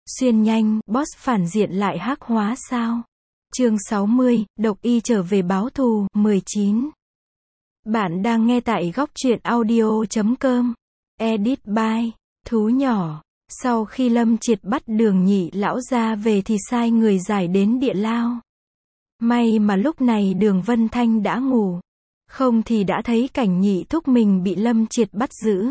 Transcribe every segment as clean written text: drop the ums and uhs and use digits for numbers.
Xuyên nhanh, boss phản diện lại hắc hóa sao? Chương 60, Độc Y trở về báo thù, 19. Bạn đang nghe tại góc truyện audio.com. Edit by Thú Nhỏ. Sau khi Lâm Triệt bắt Đường Nhị lão ra về thì sai người giải đến địa lao. May mà lúc này Đường Vân Thanh đã ngủ. Không thì đã thấy cảnh Nhị thúc mình bị Lâm Triệt bắt giữ.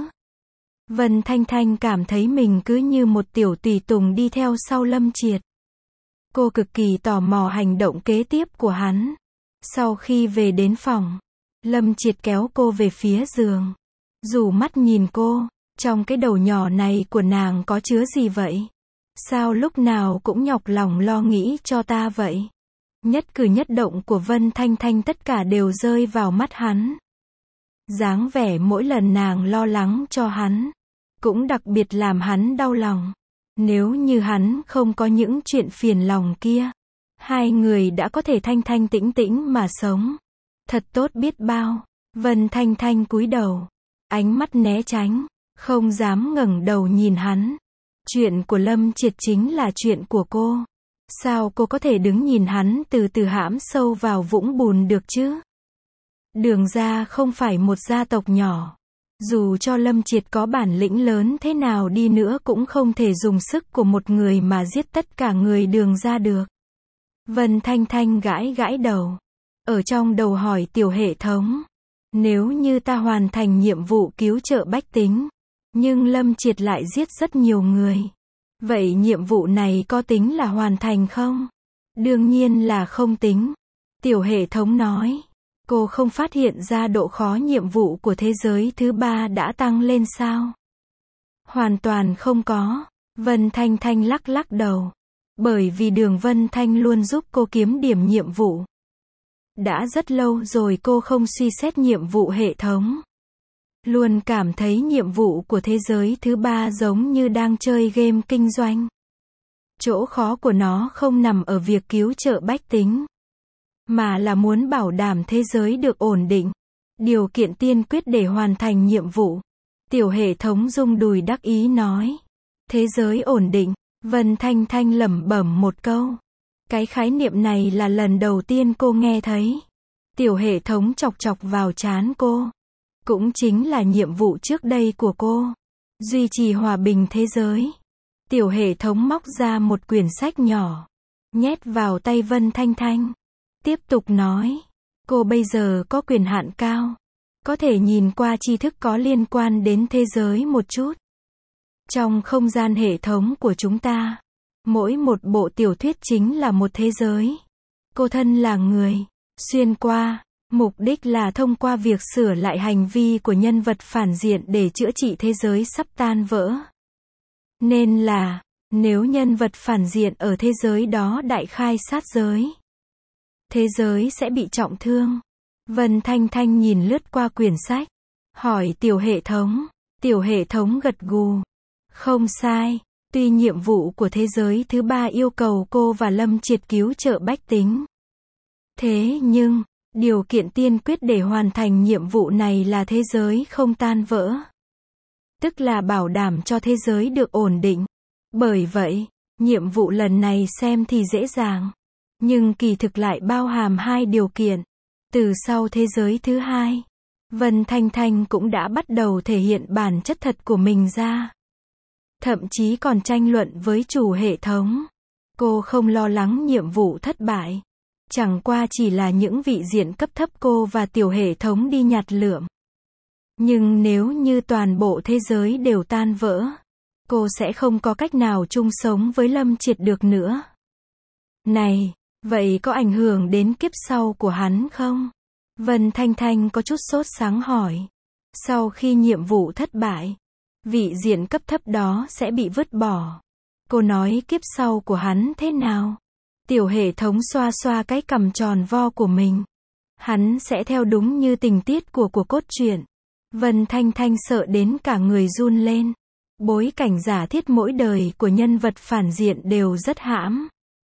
Vân Thanh Thanh cảm thấy mình cứ như một tiểu tùy tùng đi theo sau Lâm Triệt. Cô cực kỳ tò mò hành động kế tiếp của hắn. Sau khi về đến phòng, Lâm Triệt kéo cô về phía giường. Rủ mắt nhìn cô, trong cái đầu nhỏ này của nàng có chứa gì vậy? Sao lúc nào cũng nhọc lòng lo nghĩ cho ta vậy? Nhất cử nhất động của Vân Thanh Thanh tất cả đều rơi vào mắt hắn. Dáng vẻ mỗi lần nàng lo lắng cho hắn, cũng đặc biệt làm hắn đau lòng. Nếu như hắn không có những chuyện phiền lòng kia, hai người đã có thể thanh thanh tĩnh tĩnh mà sống. Thật tốt biết bao. Vân Thanh Thanh cúi đầu, ánh mắt né tránh, không dám ngẩng đầu nhìn hắn. Chuyện của Lâm Triệt chính là chuyện của cô. Sao cô có thể đứng nhìn hắn từ từ hãm sâu vào vũng bùn được chứ? Đường gia không phải một gia tộc nhỏ. Dù cho Lâm Triệt có bản lĩnh lớn thế nào đi nữa cũng không thể dùng sức của một người mà giết tất cả người Đường gia được. Vân Thanh Thanh gãi gãi đầu. Ở trong đầu hỏi tiểu hệ thống. Nếu như ta hoàn thành nhiệm vụ cứu trợ bách tính, nhưng Lâm Triệt lại giết rất nhiều người, vậy nhiệm vụ này có tính là hoàn thành không? Đương nhiên là không tính. Tiểu hệ thống nói. Cô không phát hiện ra độ khó nhiệm vụ của thế giới thứ 3 đã tăng lên sao? Hoàn toàn không có. Vân Thanh Thanh lắc lắc đầu. Bởi vì Đường Vân Thanh luôn giúp cô kiếm điểm nhiệm vụ. Đã rất lâu rồi cô không suy xét nhiệm vụ hệ thống. Luôn cảm thấy nhiệm vụ của thế giới thứ 3 giống như đang chơi game kinh doanh. Chỗ khó của nó không nằm ở việc cứu trợ bách tính, mà là muốn bảo đảm thế giới được ổn định. Điều kiện tiên quyết để hoàn thành nhiệm vụ. Tiểu hệ thống rung đùi đắc ý nói. Thế giới ổn định. Vân Thanh Thanh lẩm bẩm một câu. Cái khái niệm này là lần đầu tiên cô nghe thấy. Tiểu hệ thống chọc chọc vào trán cô. Cũng chính là nhiệm vụ trước đây của cô. Duy trì hòa bình thế giới. Tiểu hệ thống móc ra một quyển sách nhỏ, nhét vào tay Vân Thanh Thanh. Tiếp tục nói. Cô bây giờ có quyền hạn cao. Có thể nhìn qua tri thức có liên quan đến thế giới một chút. Trong không gian hệ thống của chúng ta, mỗi một bộ tiểu thuyết chính là một thế giới. Cô thân là người, xuyên qua. Mục đích là thông qua việc sửa lại hành vi của nhân vật phản diện để chữa trị thế giới sắp tan vỡ. Nên là, nếu nhân vật phản diện ở thế giới đó đại khai sát giới, thế giới sẽ bị trọng thương. Vân Thanh Thanh nhìn lướt qua quyển sách, hỏi tiểu hệ thống. Tiểu hệ thống gật gù. Không sai, tuy nhiệm vụ của thế giới thứ 3 yêu cầu cô và Lâm Triệt cứu trợ bách tính. Thế nhưng, điều kiện tiên quyết để hoàn thành nhiệm vụ này là thế giới không tan vỡ. Tức là bảo đảm cho thế giới được ổn định. Bởi vậy, nhiệm vụ lần này xem thì dễ dàng, nhưng kỳ thực lại bao hàm hai điều kiện. Từ sau thế giới thứ 2, Vân Thanh Thanh cũng đã bắt đầu thể hiện bản chất thật của mình ra. Thậm chí còn tranh luận với chủ hệ thống. Cô không lo lắng nhiệm vụ thất bại. Chẳng qua chỉ là những vị diện cấp thấp cô và tiểu hệ thống đi nhặt lượm. Nhưng nếu như toàn bộ thế giới đều tan vỡ, cô sẽ không có cách nào chung sống với Lâm Triệt được nữa. Này, vậy có ảnh hưởng đến kiếp sau của hắn không? Vân Thanh Thanh có chút sốt sắng hỏi. Sau khi nhiệm vụ thất bại, vị diện cấp thấp đó sẽ bị vứt bỏ. Cô nói kiếp sau của hắn thế nào? Tiểu hệ thống xoa xoa cái cằm tròn vo của mình. Hắn sẽ theo đúng như tình tiết của cốt truyện. Vân Thanh Thanh sợ đến cả người run lên. Bối cảnh giả thiết mỗi đời của nhân vật phản diện đều rất hãm.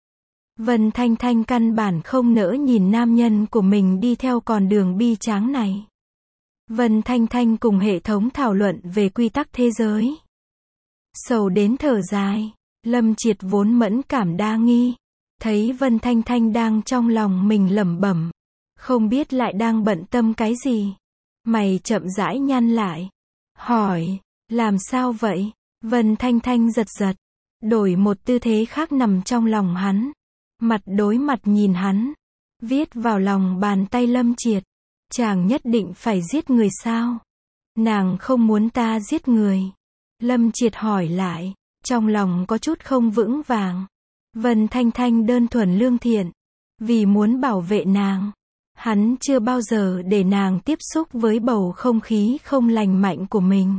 Vân Thanh Thanh căn bản không nỡ nhìn nam nhân của mình đi theo con đường bi tráng này. Vân Thanh Thanh cùng hệ thống thảo luận về quy tắc thế giới. Sầu đến thở dài. Lâm Triệt vốn mẫn cảm đa nghi, thấy Vân Thanh Thanh đang trong lòng mình lẩm bẩm, không biết lại đang bận tâm cái gì. Mày chậm rãi nhăn lại, hỏi, làm sao vậy? Vân Thanh Thanh giật giật, đổi một tư thế khác nằm trong lòng hắn, mặt đối mặt nhìn hắn, viết vào lòng bàn tay Lâm Triệt, chàng nhất định phải giết người sao? Nàng không muốn ta giết người. Lâm Triệt hỏi lại, trong lòng có chút không vững vàng. Vân Thanh Thanh đơn thuần lương thiện, vì muốn bảo vệ nàng, hắn chưa bao giờ để nàng tiếp xúc với bầu không khí không lành mạnh của mình.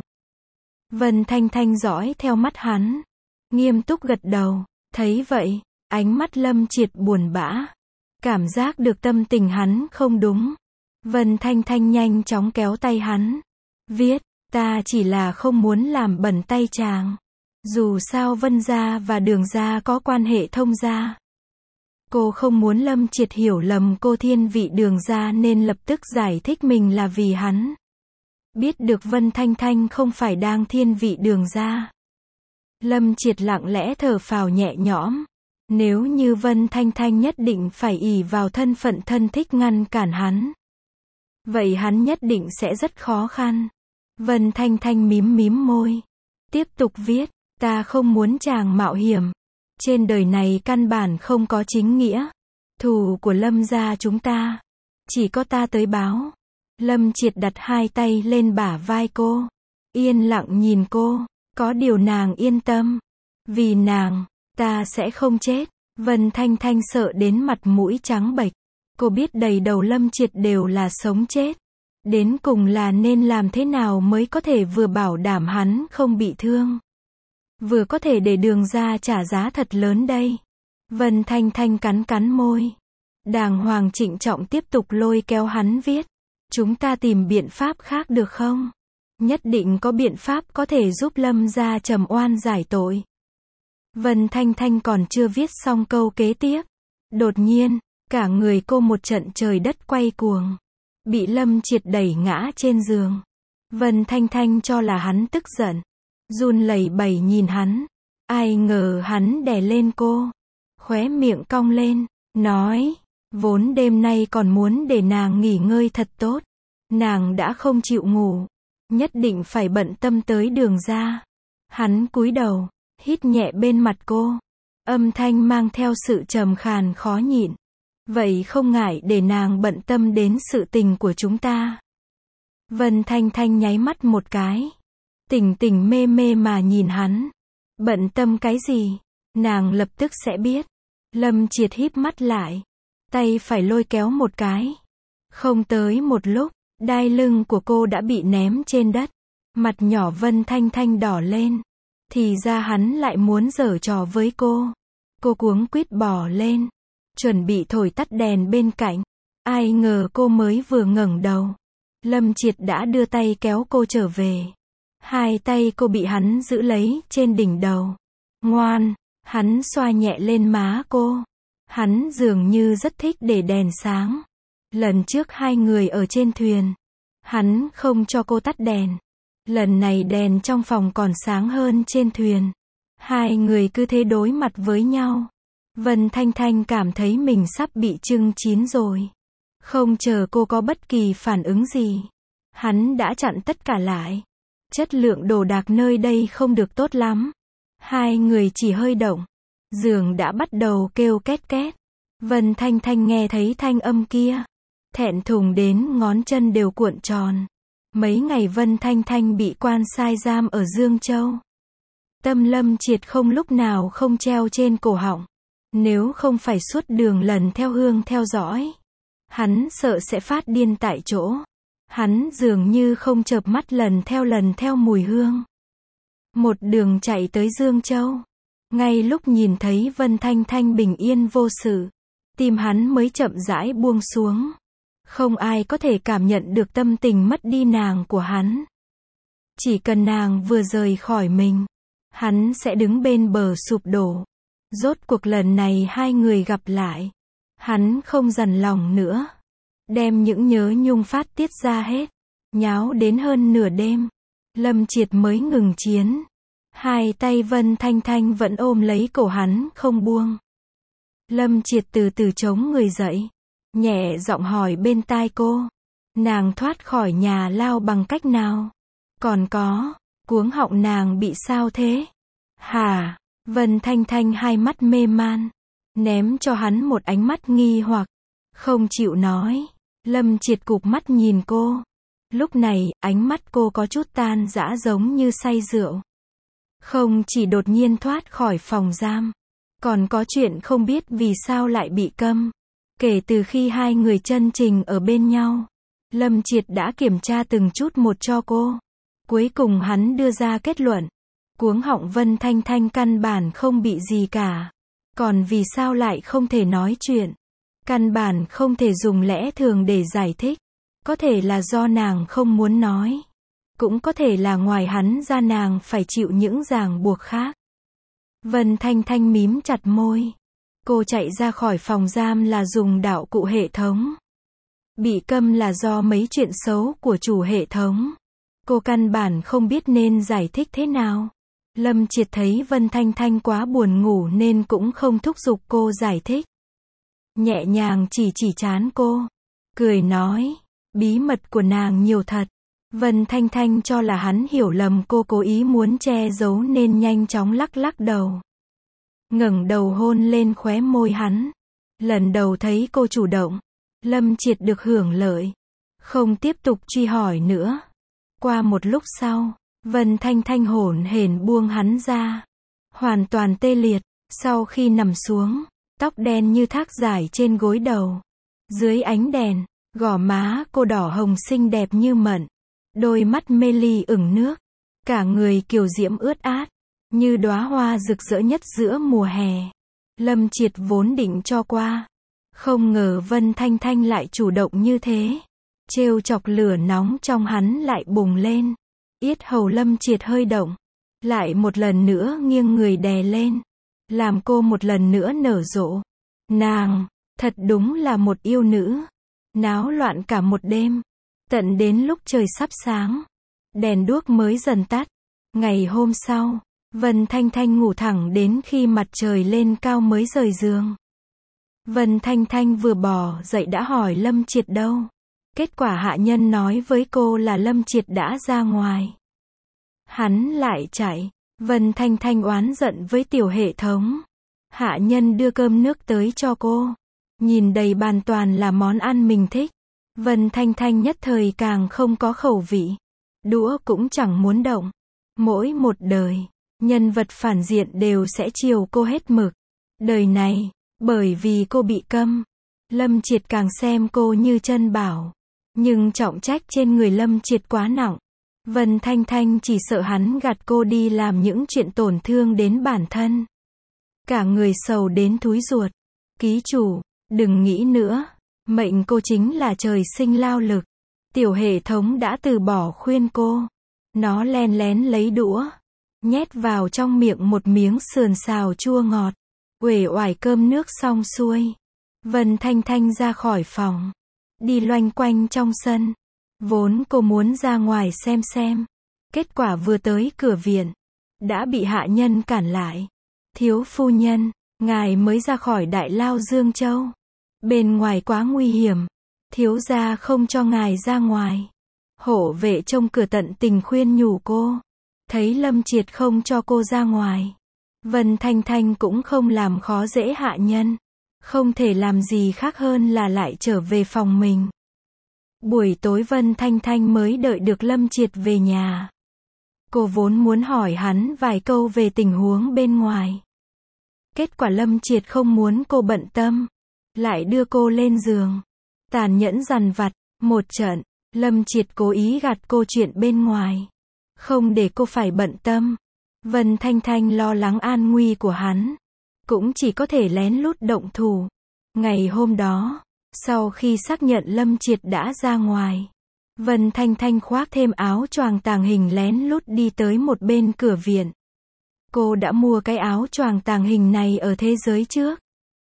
Vân Thanh Thanh dõi theo mắt hắn, nghiêm túc gật đầu, thấy vậy, ánh mắt Lâm Triệt buồn bã, cảm giác được tâm tình hắn không đúng. Vân Thanh Thanh nhanh chóng kéo tay hắn, viết, ta chỉ là không muốn làm bẩn tay chàng. Dù sao Vân gia và Đường gia có quan hệ thông gia. Cô không muốn Lâm Triệt hiểu lầm cô thiên vị Đường gia nên lập tức giải thích mình là vì hắn. Biết được Vân Thanh Thanh không phải đang thiên vị Đường gia, Lâm Triệt lặng lẽ thở phào nhẹ nhõm. Nếu như Vân Thanh Thanh nhất định phải ỷ vào thân phận thân thích ngăn cản hắn, vậy hắn nhất định sẽ rất khó khăn. Vân Thanh Thanh mím mím môi, tiếp tục viết, ta không muốn chàng mạo hiểm. Trên đời này căn bản không có chính nghĩa. Thù của Lâm gia chúng ta, chỉ có ta tới báo. Lâm Triệt đặt hai tay lên bả vai cô, yên lặng nhìn cô, có điều nàng yên tâm. Vì nàng, ta sẽ không chết. Vân Thanh Thanh sợ đến mặt mũi trắng bệch. Cô biết đầy đầu Lâm Triệt đều là sống chết. Đến cùng là nên làm thế nào mới có thể vừa bảo đảm hắn không bị thương, vừa có thể để Đường gia trả giá thật lớn đây. Vân Thanh Thanh cắn cắn môi, đàng hoàng trịnh trọng tiếp tục lôi kéo hắn viết, chúng ta tìm biện pháp khác được không? Nhất định có biện pháp có thể giúp Lâm gia trầm oan giải tội. Vân Thanh Thanh còn chưa viết xong câu kế tiếp, đột nhiên, cả người cô một trận trời đất quay cuồng, bị Lâm Triệt đẩy ngã trên giường. Vân Thanh Thanh cho là hắn tức giận, run lẩy bẩy nhìn hắn, ai ngờ hắn đè lên cô, khóe miệng cong lên, nói, vốn đêm nay còn muốn để nàng nghỉ ngơi thật tốt, nàng đã không chịu ngủ, nhất định phải bận tâm tới Đường gia. Hắn cúi đầu, hít nhẹ bên mặt cô, âm thanh mang theo sự trầm khàn khó nhịn, vậy không ngại để nàng bận tâm đến sự tình của chúng ta. Vân Thanh Thanh nháy mắt một cái, tỉnh tỉnh mê mê mà nhìn hắn, bận tâm cái gì, nàng lập tức sẽ biết. Lâm Triệt híp mắt lại, tay phải lôi kéo một cái, không tới một lúc, đai lưng của cô đã bị ném trên đất, mặt nhỏ Vân Thanh Thanh đỏ lên, thì ra hắn lại muốn giở trò với cô. Cô cuống quýt bò lên, chuẩn bị thổi tắt đèn bên cạnh, ai ngờ cô mới vừa ngẩng đầu, Lâm Triệt đã đưa tay kéo cô trở về. Hai tay cô bị hắn giữ lấy trên đỉnh đầu. Ngoan, hắn xoa nhẹ lên má cô. Hắn dường như rất thích để đèn sáng. Lần trước hai người ở trên thuyền, hắn không cho cô tắt đèn. Lần này đèn trong phòng còn sáng hơn trên thuyền. Hai người cứ thế đối mặt với nhau. Vân Thanh Thanh cảm thấy mình sắp bị chưng chín rồi. Không chờ cô có bất kỳ phản ứng gì, hắn đã chặn tất cả lại. Chất lượng đồ đạc nơi đây không được tốt lắm. Hai người chỉ hơi động, giường đã bắt đầu kêu két két. Vân Thanh Thanh nghe thấy thanh âm kia, thẹn thùng đến ngón chân đều cuộn tròn. Mấy ngày Vân Thanh Thanh bị quan sai giam ở Dương Châu. Tâm Lâm Triệt không lúc nào không treo trên cổ họng. Nếu không phải suốt đường lần theo hương theo dõi, hắn sợ sẽ phát điên tại chỗ. Hắn dường như không chợp mắt lần theo mùi hương. Một đường chạy tới Dương Châu. Ngay lúc nhìn thấy Vân Thanh Thanh bình yên vô sự, tim hắn mới chậm rãi buông xuống. Không ai có thể cảm nhận được tâm tình mất đi nàng của hắn. Chỉ cần nàng vừa rời khỏi mình, hắn sẽ đứng bên bờ sụp đổ. Rốt cuộc lần này hai người gặp lại, hắn không dằn lòng nữa, đem những nhớ nhung phát tiết ra hết. Nháo đến hơn nửa đêm, Lâm Triệt mới ngừng chiến. Hai tay Vân Thanh Thanh vẫn ôm lấy cổ hắn không buông. Lâm Triệt từ từ chống người dậy, nhẹ giọng hỏi bên tai cô. Nàng thoát khỏi nhà lao bằng cách nào? Còn có, cuống họng nàng bị sao thế? Hả? Vân Thanh Thanh hai mắt mê man, ném cho hắn một ánh mắt nghi hoặc, không chịu nói. Lâm Triệt cụp mắt nhìn cô. Lúc này, ánh mắt cô có chút tan rã giống như say rượu. Không chỉ đột nhiên thoát khỏi phòng giam, còn có chuyện không biết vì sao lại bị câm. Kể từ khi hai người chân trình ở bên nhau, Lâm Triệt đã kiểm tra từng chút một cho cô. Cuối cùng hắn đưa ra kết luận. Cuống họng Vân Thanh Thanh căn bản không bị gì cả. Còn vì sao lại không thể nói chuyện? Căn bản không thể dùng lẽ thường để giải thích. Có thể là do nàng không muốn nói. Cũng có thể là ngoài hắn ra nàng phải chịu những ràng buộc khác. Vân Thanh Thanh mím chặt môi. Cô chạy ra khỏi phòng giam là dùng đạo cụ hệ thống. Bị câm là do mấy chuyện xấu của chủ hệ thống. Cô căn bản không biết nên giải thích thế nào. Lâm Triệt thấy Vân Thanh Thanh quá buồn ngủ nên cũng không thúc giục cô giải thích. Nhẹ nhàng chỉ trán cô. Cười nói, bí mật của nàng nhiều thật. Vân Thanh Thanh cho là hắn hiểu lầm cô cố ý muốn che giấu nên nhanh chóng lắc lắc đầu. Ngẩng đầu hôn lên khóe môi hắn. Lần đầu thấy cô chủ động, Lâm Triệt được hưởng lợi. Không tiếp tục truy hỏi nữa. Qua một lúc sau, Vân Thanh Thanh hổn hển buông hắn ra. Hoàn toàn tê liệt, sau khi nằm xuống, tóc đen như thác dài trên gối đầu. Dưới ánh đèn, gò má cô đỏ hồng xinh đẹp như mận. Đôi mắt mê ly ửng nước. Cả người kiều diễm ướt át, như đóa hoa rực rỡ nhất giữa mùa hè. Lâm Triệt vốn định cho qua. Không ngờ Vân Thanh Thanh lại chủ động như thế. Trêu chọc lửa nóng trong hắn lại bùng lên. Yết hầu Lâm Triệt hơi động. Lại một lần nữa nghiêng người đè lên. Làm cô một lần nữa nở rộ. Nàng, thật đúng là một yêu nữ. Náo loạn cả một đêm. Tận đến lúc trời sắp sáng. Đèn đuốc mới dần tắt. Ngày hôm sau, Vân Thanh Thanh ngủ thẳng đến khi mặt trời lên cao mới rời giường. Vân Thanh Thanh vừa bò dậy đã hỏi Lâm Triệt đâu. Kết quả hạ nhân nói với cô là Lâm Triệt đã ra ngoài. Hắn lại chạy. Vân Thanh Thanh oán giận với tiểu hệ thống. Hạ nhân đưa cơm nước tới cho cô. Nhìn đầy bàn toàn là món ăn mình thích. Vân Thanh Thanh nhất thời càng không có khẩu vị. Đũa cũng chẳng muốn động. Mỗi một đời, nhân vật phản diện đều sẽ chiều cô hết mực. Đời này, bởi vì cô bị câm, Lâm Triệt càng xem cô như chân bảo. Nhưng trọng trách trên người Lâm Triệt quá nặng. Vân Thanh Thanh chỉ sợ hắn gạt cô đi làm những chuyện tổn thương đến bản thân. Cả người sầu đến thúi ruột. Ký chủ, đừng nghĩ nữa. Mệnh cô chính là trời sinh lao lực. Tiểu hệ thống đã từ bỏ khuyên cô. Nó len lén lấy đũa, nhét vào trong miệng một miếng sườn xào chua ngọt. Uể oải cơm nước xong xuôi, Vân Thanh Thanh ra khỏi phòng, đi loanh quanh trong sân. Vốn cô muốn ra ngoài xem. Kết quả vừa tới cửa viện, đã bị hạ nhân cản lại. Thiếu phu nhân, ngài mới ra khỏi đại lao Dương Châu. Bên ngoài quá nguy hiểm. Thiếu gia không cho ngài ra ngoài. Hộ vệ trông cửa tận tình khuyên nhủ cô. Thấy Lâm Triệt không cho cô ra ngoài, Vân Thanh Thanh cũng không làm khó dễ hạ nhân. Không thể làm gì khác hơn là lại trở về phòng mình. Buổi tối Vân Thanh Thanh mới đợi được Lâm Triệt về nhà. Cô vốn muốn hỏi hắn vài câu về tình huống bên ngoài. Kết quả Lâm Triệt không muốn cô bận tâm. Lại đưa cô lên giường. Tàn nhẫn dằn vặt, một trận. Lâm Triệt cố ý gạt cô chuyện bên ngoài. Không để cô phải bận tâm. Vân Thanh Thanh lo lắng an nguy của hắn. Cũng chỉ có thể lén lút động thủ. Ngày hôm đó, sau khi xác nhận Lâm Triệt đã ra ngoài, Vân Thanh Thanh khoác thêm áo choàng tàng hình lén lút đi tới một bên cửa viện. Cô đã mua cái áo choàng tàng hình này ở thế giới trước.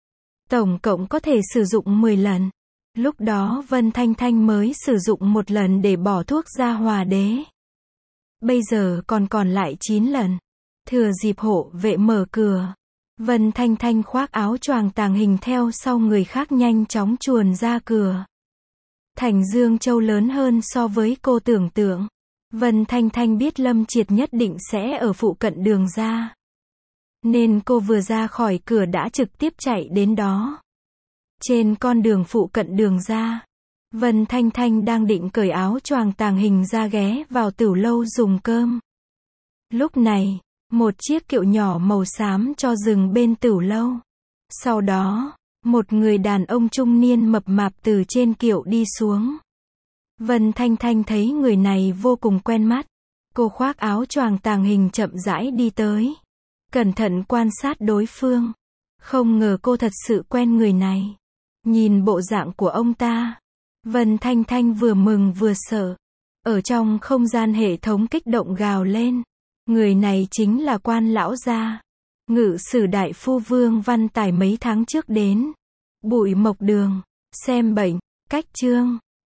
Tổng cộng có thể sử dụng 10 lần. Lúc đó Vân Thanh Thanh mới sử dụng một lần để bỏ thuốc ra Hòa Đế. Bây giờ còn lại 9 lần. Thừa dịp hộ vệ mở cửa, Vân Thanh Thanh khoác áo choàng tàng hình theo sau người khác nhanh chóng chuồn ra cửa. Thành Dương Châu lớn hơn so với cô tưởng tượng. Vân Thanh Thanh biết Lâm Triệt nhất định sẽ ở phụ cận đường ra, nên cô vừa ra khỏi cửa đã trực tiếp chạy đến đó. Trên con đường phụ cận đường ra, Vân Thanh Thanh đang định cởi áo choàng tàng hình ra ghé vào tửu lâu dùng cơm. Lúc này, một chiếc kiệu nhỏ màu xám cho dừng bên tửu lâu. Sau đó, một người đàn ông trung niên mập mạp từ trên kiệu đi xuống. Vân Thanh Thanh thấy người này vô cùng quen mắt. Cô khoác áo choàng tàng hình chậm rãi đi tới, cẩn thận quan sát đối phương. Không ngờ cô thật sự quen người này. Nhìn bộ dạng của ông ta, Vân Thanh Thanh vừa mừng vừa sợ. Ở trong không gian hệ thống kích động gào lên. Người này chính là Quan lão gia, ngự sử đại phu Vương Văn Tài mấy tháng trước đến Bụi Mộc Đường xem bệnh. Cách chương